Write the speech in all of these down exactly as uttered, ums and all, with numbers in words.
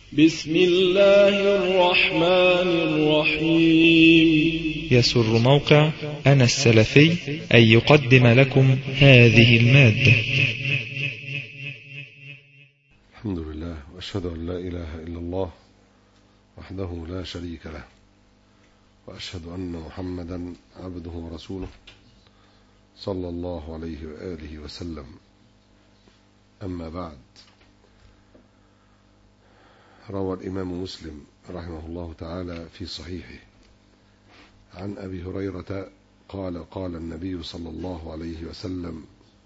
بسم الله الرحمن الرحيم. يسر موقع أنا السلفي أن يقدم لكم هذه المادة. الحمد لله، وأشهد أن لا إله إلا الله وحده لا شريك له، وأشهد أن محمدا عبده ورسوله صلى الله عليه وآله وسلم. أما بعد، روى الإمام مسلم رحمه الله تعالى في صحيحه عن أبي هريرة قال قال النبي صلى الله عليه وسلم: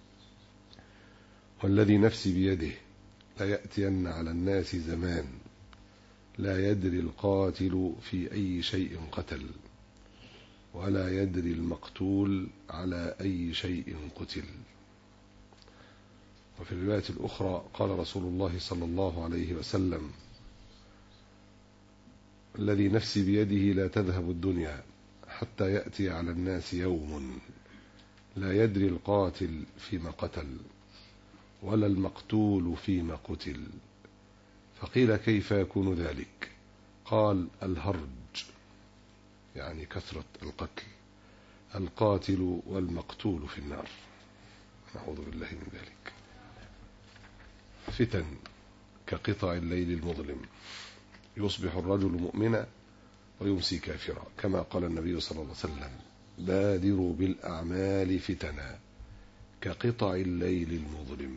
والذي نفسي بيده ليأتين على الناس زمان لا يدري القاتل في أي شيء قتل ولا يدري المقتول على أي شيء قتل. وفي الرواية الأخرى قال رسول الله صلى الله عليه وسلم: الذي نفسي بيده لا تذهب الدنيا حتى يأتي على الناس يوم لا يدري القاتل فيما قتل ولا المقتول فيما قتل. فقيل: كيف يكون ذلك؟ قال: الهرج، يعني كثرة القتل، القاتل والمقتول في النار، نعوذ بالله من ذلك. فتن كقطع الليل المظلم، يصبح الرجل مؤمنا ويمسي كافرا، كما قال النبي صلى الله عليه وسلم: بادروا بالأعمال فتنا كقطع الليل المظلم.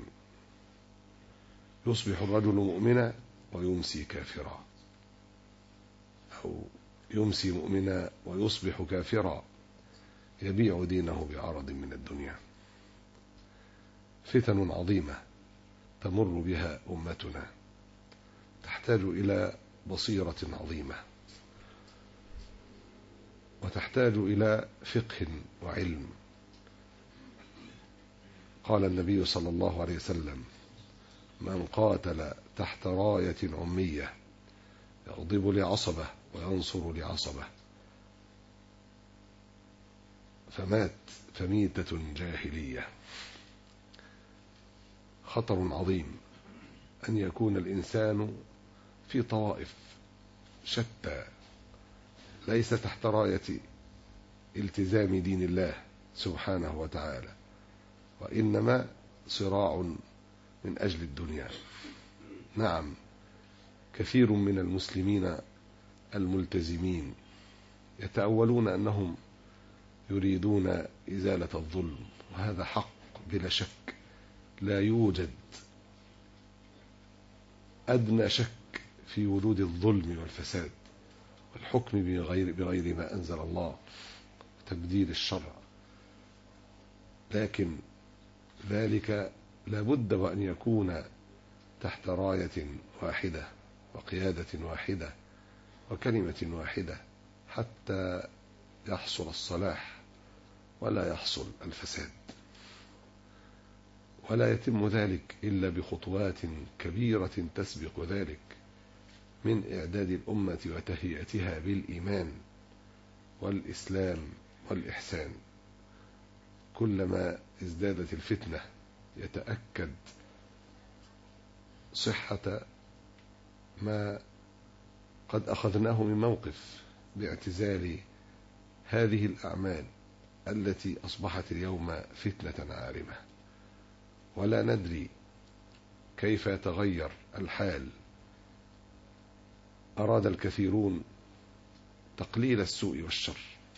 يصبح الرجل مؤمنا ويمسي كافرا، أو يمسي مؤمنا ويصبح كافرا، يبيع دينه بعرض من الدنيا. فتن عظيمة تمر بها أمتنا، تحتاج إلى بصيرة عظيمة، وتحتاج إلى فقه وعلم. قال النبي صلى الله عليه وسلم: من قاتل تحت راية عمية يغضب لعصبة وينصر لعصبة فمات فميتة جاهلية. خطر عظيم أن يكون الإنسان في طوائف شتى ليس تحت راية التزام دين الله سبحانه وتعالى، وإنما صراع من أجل الدنيا. نعم، كثير من المسلمين الملتزمين يتأولون أنهم يريدون إزالة الظلم، وهذا حق بلا شك، لا يوجد أدنى شك في وجود الظلم والفساد والحكم بغير, بغير ما أنزل الله، تبديل الشرع، لكن ذلك لابد وأن يكون تحت راية واحدة وقيادة واحدة وكلمة واحدة حتى يحصل الصلاح ولا يحصل الفساد. ولا يتم ذلك إلا بخطوات كبيرة تسبق ذلك، من إعداد الأمة وتهيئتها بالإيمان والإسلام والإحسان. كلما ازدادت الفتنة يتأكد صحة ما قد أخذناه من موقف باعتزال هذه الأعمال التي أصبحت اليوم فتنة عارمة، ولا ندري كيف يتغير الحال. أراد الكثيرون تقليل السوء والشر،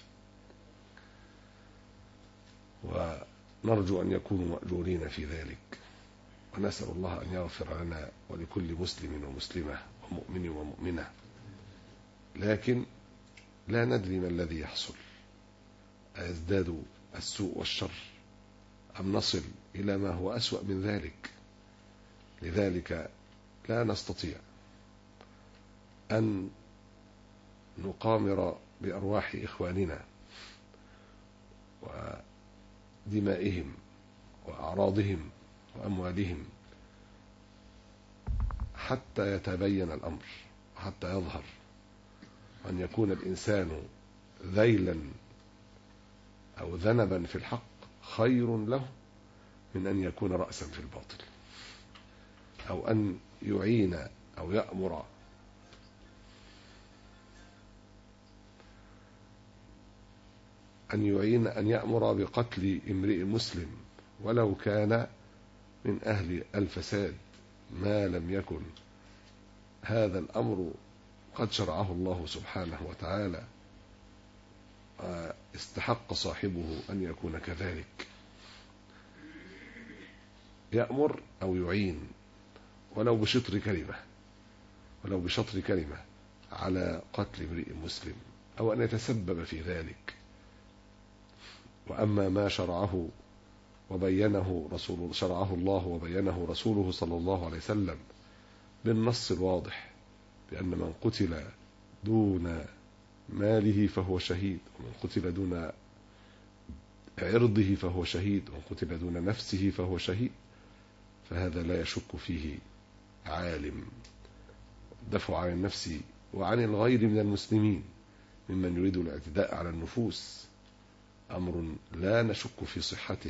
ونرجو أن يكونوا مأجورين في ذلك، ونسأل الله أن يغفر لنا ولكل مسلم ومسلمة ومؤمن ومؤمنة. لكن لا ندري ما الذي يحصل، أيزداد السوء والشر أم نصل إلى ما هو أسوأ من ذلك؟ لذلك لا نستطيع أن نقامر بأرواح إخواننا ودمائهم وأعراضهم وأموالهم حتى يتبين الأمر، حتى يظهر أن يكون الإنسان ذيلا أو ذنبا في الحق خير له من أن يكون رأسا في الباطل، أو أن يعين أو يأمر أن يعين أن يأمر بقتل امرئ مسلم ولو كان من أهل الفساد ما لم يكن هذا الأمر قد شرعه الله سبحانه وتعالى، استحق صاحبه أن يكون كذلك. يأمر أو يعين ولو بشطر كلمة ولو بشطر كلمة على قتل امرئ مسلم أو أن يتسبب في ذلك. وأما ما شرعه وبينه رسول شرعه الله وبينه رسوله صلى الله عليه وسلم بالنص الواضح بأن من قتل دون ماله فهو شهيد، ومن قتل دون عرضه فهو شهيد، ومن قتل دون نفسه فهو شهيد، فهذا لا يشك فيه عالم. دفع عن النفس وعن الغير من المسلمين ممن يريد الاعتداء على النفوس أمر لا نشك في صحته،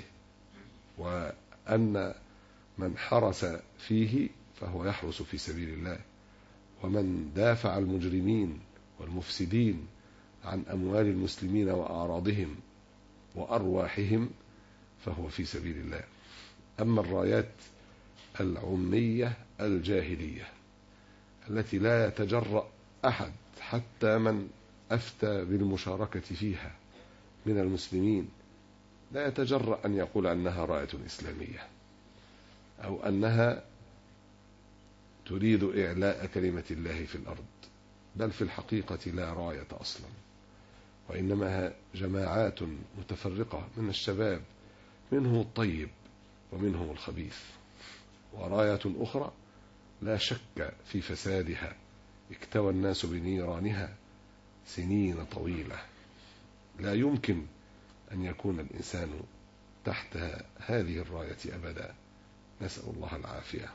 وأن من حرس فيه فهو يحرس في سبيل الله، ومن دافع المجرمين والمفسدين عن أموال المسلمين وأعراضهم وأرواحهم فهو في سبيل الله. أما الرايات العمية الجاهلية التي لا يتجرأ أحد حتى من أفتى بالمشاركة فيها من المسلمين لا يتجرأ أن يقول أنها راية إسلامية أو أنها تريد إعلاء كلمة الله في الأرض، بل في الحقيقة لا راية أصلا، وإنما جماعات متفرقة من الشباب منهم الطيب ومنهم الخبيث، وراية أخرى لا شك في فسادها اكتوى الناس بنيرانها سنين طويلة. لا يمكن أن يكون الإنسان تحت هذه الراية أبدا، نسأل الله العافية.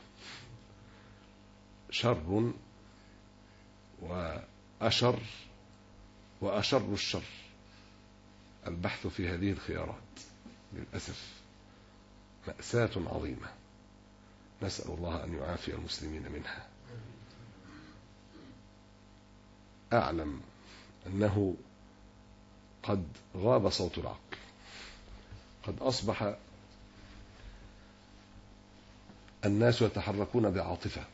شر وأشر وأشر الشر البحث في هذه الخيارات للأسف مأساة عظيمة، نسأل الله أن يعافي المسلمين منها. أعلم أنه قد غاب صوت العقل، قد أصبح الناس يتحركون بعاطفة،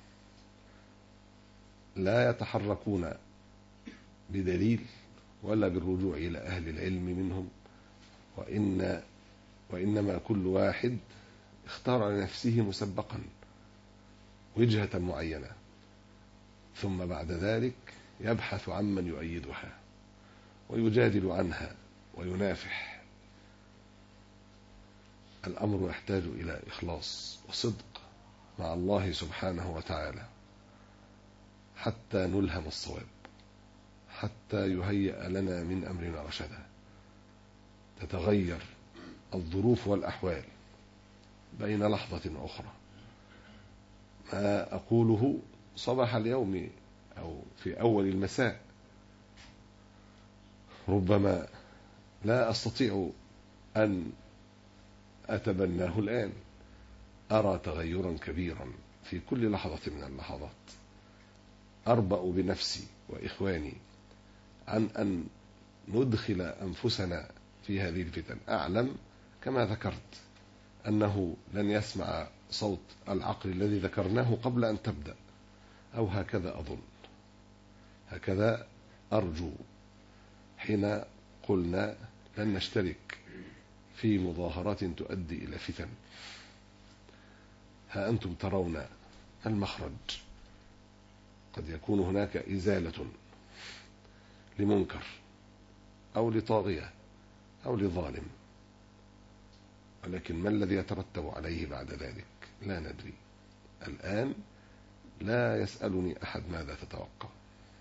لا يتحركون بدليل ولا بالرجوع إلى أهل العلم منهم، وإن وإنما كل واحد اختار لنفسه مسبقا وجهة معينة، ثم بعد ذلك يبحث عمن يؤيدها ويجادل عنها وينافح. الأمر يحتاج إلى إخلاص وصدق مع الله سبحانه وتعالى حتى نلهم الصواب، حتى يهيأ لنا من أمرنا رشدا. تتغير الظروف والأحوال بين لحظة وأخرى. ما أقوله صباح اليوم أو في أول المساء ربما لا أستطيع أن أتبناه الآن. أرى تغيرا كبيرا في كل لحظة من اللحظات. أربأ بنفسي وإخواني عن أن ندخل أنفسنا في هذه الفتن. أعلم كما ذكرت أنه لن يسمع صوت العقل الذي ذكرناه قبل أن تبدأ، أو هكذا أظن، هكذا أرجو، حين قلنا لن نشترك في مظاهرات تؤدي إلى فتن. ها أنتم ترون المخرج، قد يكون هناك إزالة لمنكر أو لطاغية أو لظالم، ولكن ما الذي يترتب عليه بعد ذلك لا ندري. الآن لا يسألني أحد ماذا تتوقع،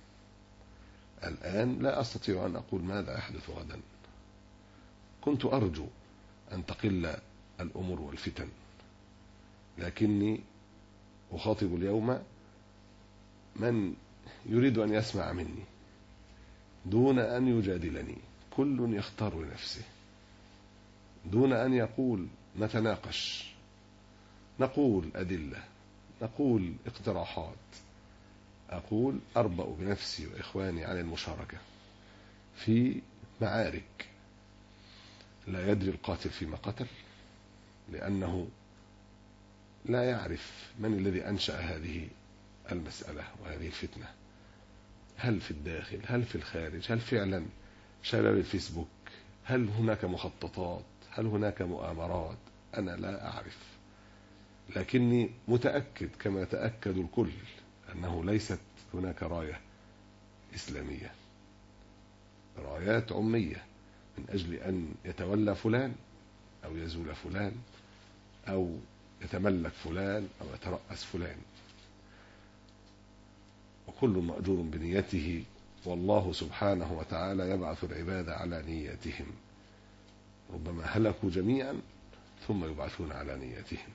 الآن لا أستطيع أن أقول ماذا يحدث غدا. كنت أرجو أن تقل الأمور والفتن، لكني أخاطب اليوم من يريد أن يسمع مني دون أن يجادلني. كل يختار لنفسه دون أن يقول نتناقش، نقول أدلة، نقول اقتراحات. أقول أربأ بنفسي وإخواني عن المشاركة في معارك لا يدري القاتل فيما قتل، لأنه لا يعرف من الذي أنشأ هذه المسألة وهذه الفتنة، هل في الداخل، هل في الخارج، هل فعلا شباب الفيسبوك، هل هناك مخططات، هل هناك مؤامرات؟ أنا لا أعرف، لكني متأكد كما يتأكد الكل أنه ليست هناك راية إسلامية، رايات عمية من أجل أن يتولى فلان أو يزول فلان أو يتملك فلان أو يترأس فلان، وكل مأجور بنيته، والله سبحانه وتعالى يبعث العباد على نيتهم، ربما هلكوا جميعا ثم يبعثون على نيتهم.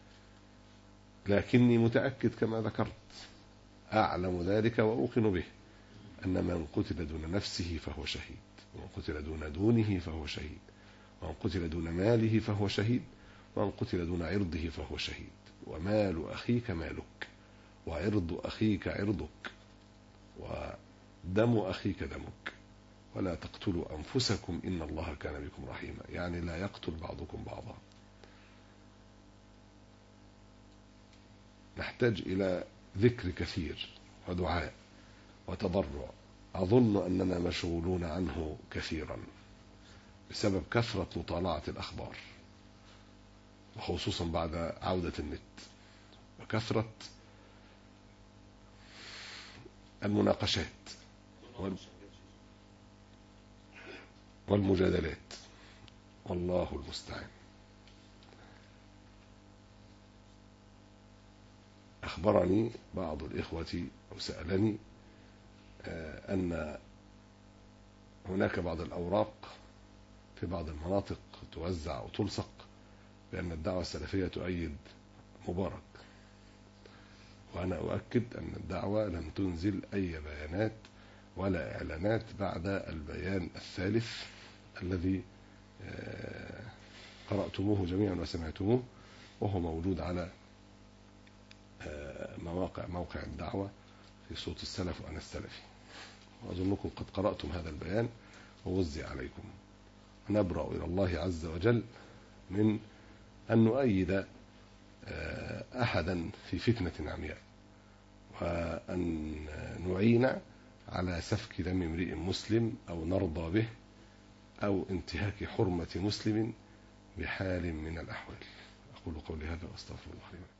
لكني متأكد كما ذكرت، أعلم ذلك وأوقن به، أن من قتل دون نفسه فهو شهيد، ومن قتل دون دونه فهو شهيد، ومن قتل دون ماله فهو شهيد، ومن قتل دون عرضه فهو شهيد. ومال أخيك مالك، وعرض أخيك عرضك، ودم أخيك دمك، ولا تقتلوا أنفسكم إن الله كان بكم رحيما، يعني لا يقتل بعضكم بعضا. نحتاج إلى ذكر كثير ودعاء وتضرع، أظن أننا مشغولون عنه كثيرا بسبب كثرة مطالعة الأخبار، وخصوصا بعد عودة النت، وكثرة المناقشات والمجادلات، والله المستعان. أخبرني بعض الإخوة أو سألني أن هناك بعض الأوراق في بعض المناطق توزع أو تلصق بأن الدعوة السلفية تؤيد مبارك، وأنا أؤكد أن الدعوة لم تنزل أي بيانات ولا إعلانات بعد البيان الثالث الذي قرأتموه جميعا وسمعتموه، وهو موجود على مواقع موقع الدعوة في صوت السلف وأنا السلفي، وأظنكم قد قرأتم هذا البيان ووزع عليكم. نبرأ إلى الله عز وجل من أن نؤيد أحدا في فتنة عمياء، وأن نعين على سفك دم امرئ مسلم أو نرضى به أو انتهاك حرمة مسلم بحال من الأحوال. أقول قولي هذا وأستغفر الله لي ولكم.